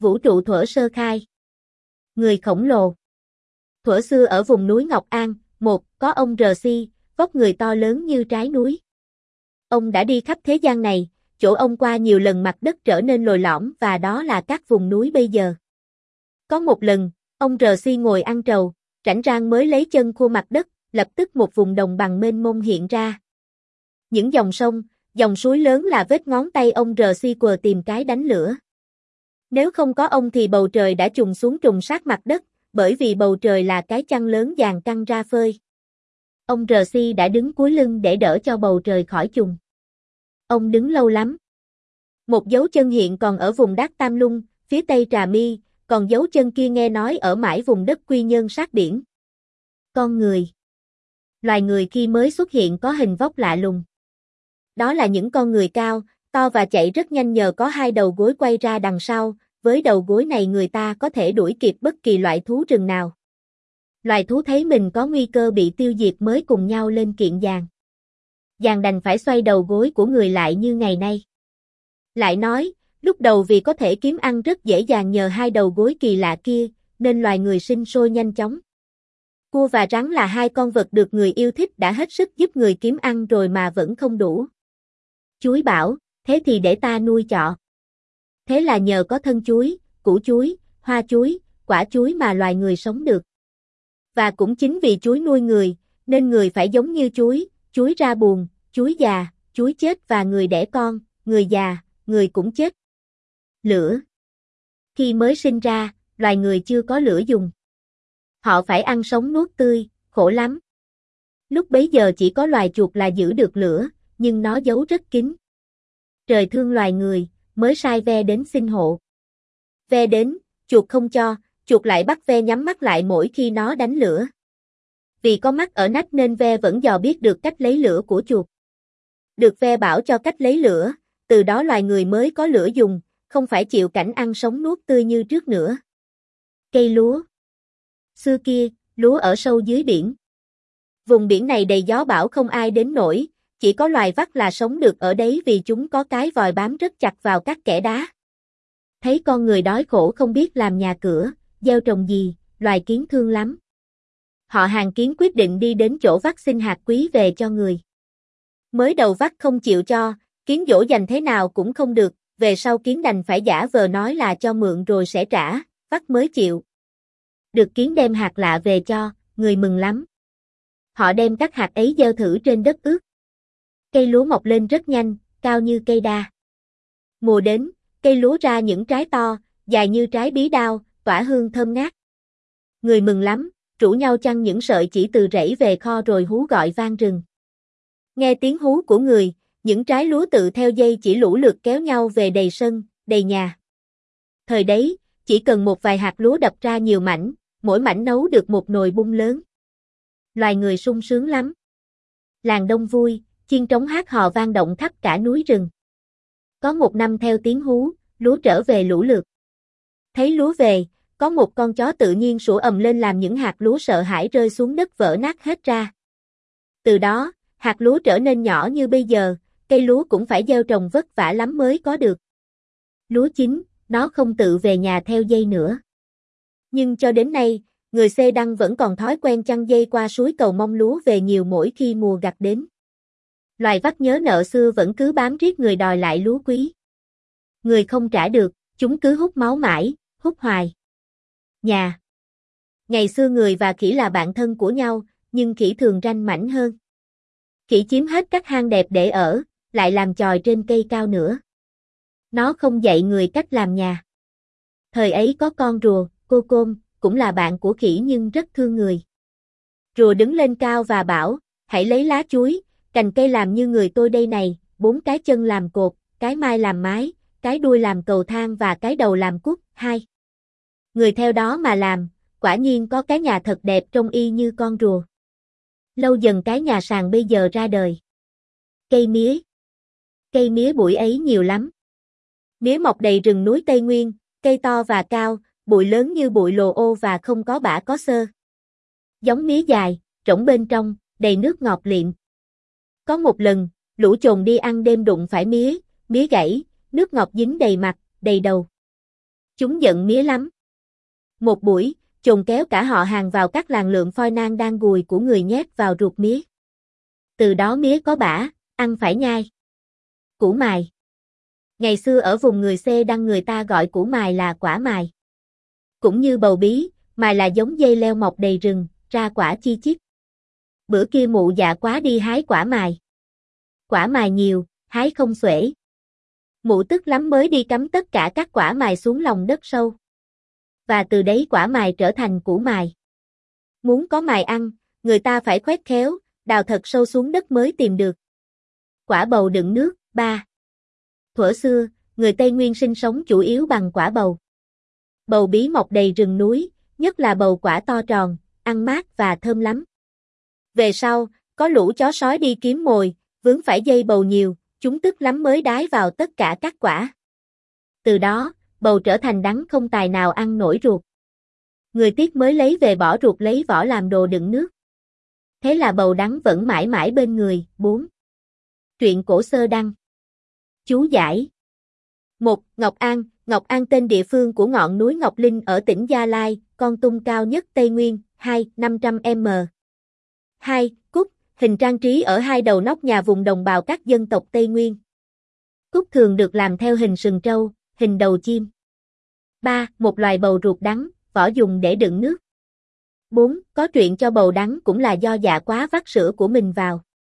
Vũ trụ thuở sơ khai. Người khổng lồ. Thuở xưa ở vùng núi Ngọc An, có ông R.C., vóc người to lớn như trái núi. Ông đã đi khắp thế gian này, chỗ ông qua nhiều lần mặt đất trở nên lồi lõm và đó là các vùng núi bây giờ. Có một lần, ông R.C. ngồi ăn trầu, rảnh rang mới lấy chân khua mặt đất, lập tức một vùng đồng bằng mênh mông hiện ra. Những dòng sông, dòng suối lớn là vết ngón tay ông R.C. quờ tìm cái đánh lửa. Nếu không có ông thì bầu trời đã trùng xuống trùng sát mặt đất, bởi vì bầu trời là cái chăn lớn dàn căng ra phơi. Ông R.C. đã đứng cúi lưng để đỡ cho bầu trời khỏi trùng. Ông đứng lâu lắm. Một dấu chân hiện còn ở vùng Đát Tam Lung, phía tây Trà My, còn dấu chân kia nghe nói ở mãi vùng đất Quy Nhơn sát biển. Con người. Loài người khi mới xuất hiện có hình vóc lạ lùng. Đó là những con người cao, to và chạy rất nhanh nhờ có hai đầu gối quay ra đằng sau, với đầu gối này người ta có thể đuổi kịp bất kỳ loại thú rừng nào. Loài thú thấy mình có nguy cơ bị tiêu diệt mới cùng nhau lên kiện giàn. Giàn đành phải xoay đầu gối của người lại như ngày nay. Lại nói, lúc đầu vì có thể kiếm ăn rất dễ dàng nhờ hai đầu gối kỳ lạ kia, nên loài người sinh sôi nhanh chóng. Cua và rắn là hai con vật được người yêu thích đã hết sức giúp người kiếm ăn rồi mà vẫn không đủ. Chuối bảo, thế thì để ta nuôi chọ. Thế là nhờ có thân chuối, củ chuối, hoa chuối, quả chuối mà loài người sống được. Và cũng chính vì chuối nuôi người, nên người phải giống như chuối ra buồn, chuối già, chuối chết và người đẻ con, người già, người cũng chết. Lửa. Khi mới sinh ra, loài người chưa có lửa dùng. Họ phải ăn sống nuốt tươi, khổ lắm. Lúc bấy giờ chỉ có loài chuột là giữ được lửa, nhưng nó giấu rất kín. Trời thương loài người, mới sai ve đến xin hộ. Ve đến, chuột không cho, chuột lại bắt ve nhắm mắt lại mỗi khi nó đánh lửa. Vì có mắt ở nách nên ve vẫn dò biết được cách lấy lửa của chuột. Được ve bảo cho cách lấy lửa, từ đó loài người mới có lửa dùng, không phải chịu cảnh ăn sống nuốt tươi như trước nữa. Cây lúa. Xưa kia, lúa ở sâu dưới biển. Vùng biển này đầy gió bão không ai đến nổi, chỉ có loài vắt là sống được ở đấy vì chúng có cái vòi bám rất chặt vào các kẽ đá. Thấy con người đói khổ không biết làm nhà cửa, gieo trồng gì, loài kiến thương lắm. Họ hàng kiến quyết định đi đến chỗ vắt xin hạt quý về cho người. Mới đầu vắt không chịu cho, kiến dỗ dành thế nào cũng không được, về sau kiến đành phải giả vờ nói là cho mượn rồi sẽ trả, vắt mới chịu. Được kiến đem hạt lạ về cho, người mừng lắm. Họ đem các hạt ấy gieo thử trên đất ướt. Cây lúa mọc lên rất nhanh, cao như cây đa. Mùa đến, cây lúa ra những trái to, dài như trái bí đao, tỏa hương thơm ngát. Người mừng lắm, rủ nhau chăn những sợi chỉ từ rẫy về kho rồi hú gọi vang rừng. Nghe tiếng hú của người, những trái lúa tự theo dây chỉ lũ lượt kéo nhau về đầy sân, đầy nhà. Thời đấy, chỉ cần một vài hạt lúa đập ra nhiều mảnh, mỗi mảnh nấu được một nồi bung lớn. Loài người sung sướng lắm. Làng đông vui, chiên trống hát hò vang động khắp cả núi rừng. Có một năm theo tiếng hú, lúa trở về lũ lượt. Thấy lúa về, có một con chó tự nhiên sủa ầm lên làm những hạt lúa sợ hãi rơi xuống đất vỡ nát hết ra. Từ đó, hạt lúa trở nên nhỏ như bây giờ, cây lúa cũng phải gieo trồng vất vả lắm mới có được. Lúa chín, nó không tự về nhà theo dây nữa. Nhưng cho đến nay, người Xê Đăng vẫn còn thói quen chăn dây qua suối cầu mong lúa về nhiều mỗi khi mùa gặt đến. Loài vắt nhớ nợ xưa vẫn cứ bám riết người đòi lại lúa quý. Người không trả được, chúng cứ hút máu mãi, hút hoài. Nhà. Ngày xưa người và khỉ là bạn thân của nhau, nhưng khỉ thường ranh mãnh hơn. Khỉ chiếm hết các hang đẹp để ở, lại làm chòi trên cây cao nữa. Nó không dạy người cách làm nhà. Thời ấy có con rùa, cô côm, cũng là bạn của khỉ nhưng rất thương người. Rùa đứng lên cao và bảo, hãy lấy lá chuối, cành cây làm như người tôi đây này, 4 cái chân làm cột, cái mai làm mái, cái đuôi làm cầu thang và cái đầu làm cuốc, 2. Người theo đó mà làm, quả nhiên có cái nhà thật đẹp trông y như con rùa. Lâu dần cái nhà sàn bây giờ ra đời. Cây mía. Cây mía bụi ấy nhiều lắm. Mía mọc đầy rừng núi Tây Nguyên, cây to và cao, bụi lớn như bụi lồ ô và không có bã có xơ. Giống mía dài, rỗng bên trong, đầy nước ngọt liệm. Có một lần, lũ chồn đi ăn đêm đụng phải mía, mía gãy, nước ngọt dính đầy mặt, đầy đầu. Chúng giận mía lắm. Một buổi, chồn kéo cả họ hàng vào các làng lượm phoi nang đang gùi của người nhét vào ruột mía. Từ đó mía có bã, ăn phải nhai. Củ mài. Ngày xưa ở vùng người Xê Đăng người ta gọi củ mài là quả mài. Cũng như bầu bí, mài là giống dây leo mọc đầy rừng, ra quả chi chít. Bữa kia mụ dạ quá đi hái quả mài. Quả mài nhiều, hái không xuể. Mụ tức lắm mới đi cắm tất cả các quả mài xuống lòng đất sâu. Và từ đấy quả mài trở thành củ mài. Muốn có mài ăn, người ta phải khoét khéo, đào thật sâu xuống đất mới tìm được. Quả bầu đựng nước. 3. Thuở xưa, người Tây Nguyên sinh sống chủ yếu bằng quả bầu. Bầu bí mọc đầy rừng núi, nhất là bầu quả to tròn, ăn mát và thơm lắm. Về sau, có lũ chó sói đi kiếm mồi, vướng phải dây bầu nhiều, chúng tức lắm mới đái vào tất cả các quả. Từ đó, bầu trở thành đắng không tài nào ăn nổi ruột. Người tiếc mới lấy về bỏ ruột lấy vỏ làm đồ đựng nước. Thế là bầu đắng vẫn mãi mãi bên người. 4. Truyện cổ Sơ Đăng. Chú giải. 1. Ngọc An tên địa phương của ngọn núi Ngọc Linh ở tỉnh Gia Lai, Kon Tum cao nhất Tây Nguyên. 2. 500m. 2. Cúc, hình trang trí ở hai đầu nóc nhà vùng đồng bào các dân tộc Tây Nguyên. Cúc thường được làm theo hình sừng trâu, hình đầu chim. 3. Một loài bầu ruột đắng, vỏ dùng để đựng nước. 4. Có chuyện cho bầu đắng cũng là do dạ quá vắt sữa của mình vào.